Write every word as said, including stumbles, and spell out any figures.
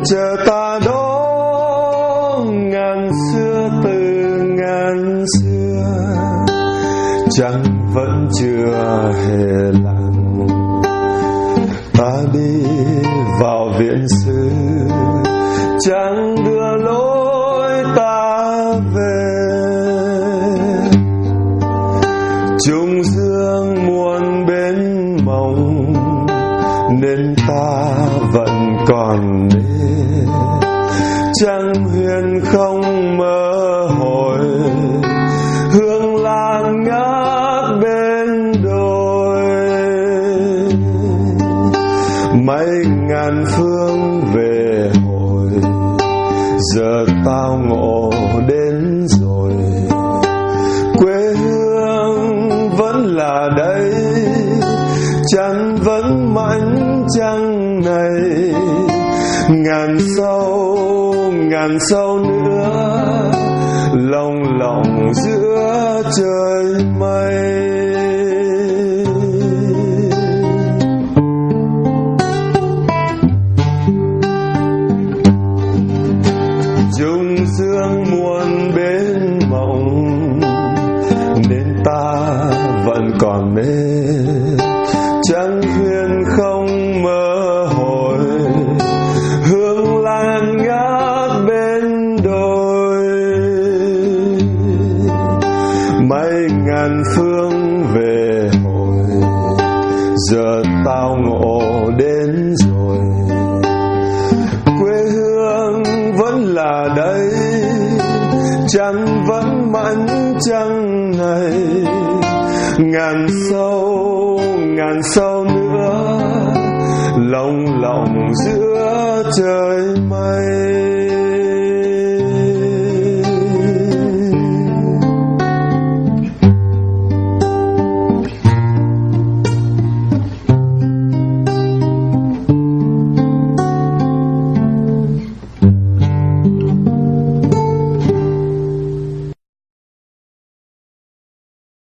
chờ ta đó ngàn xưa từ ngàn xưa, trăng vẫn chưa hề lặng. Ta đi vào viện xứ, trăng đưa lối ta về. Trung dương muôn bên mộng, nên ta vẫn còn đến. Trăng huyền không mơ hồi, hương lan ngát bên đồi. Mấy ngàn phương về hồi, giờ tao ngộ đến rồi. Quê hương vẫn là đây, trăng vẫn mảnh trăng này. Ngàn sâu, ngàn sâu nữa, lồng lộng giữa trời mây. Trung dương muôn bên mộng, nên ta vẫn còn mê. Trăng huyền không mơ hồi, hương lan ngát bên đồi. Mấy ngàn phương về hồi, giờ tao ngộ đến rồi. Quê hương vẫn là đây, trăng vẫn mảnh trăng này. Ngàn sâu, ngàn sâu nữa, lồng lộng giữa trời mây.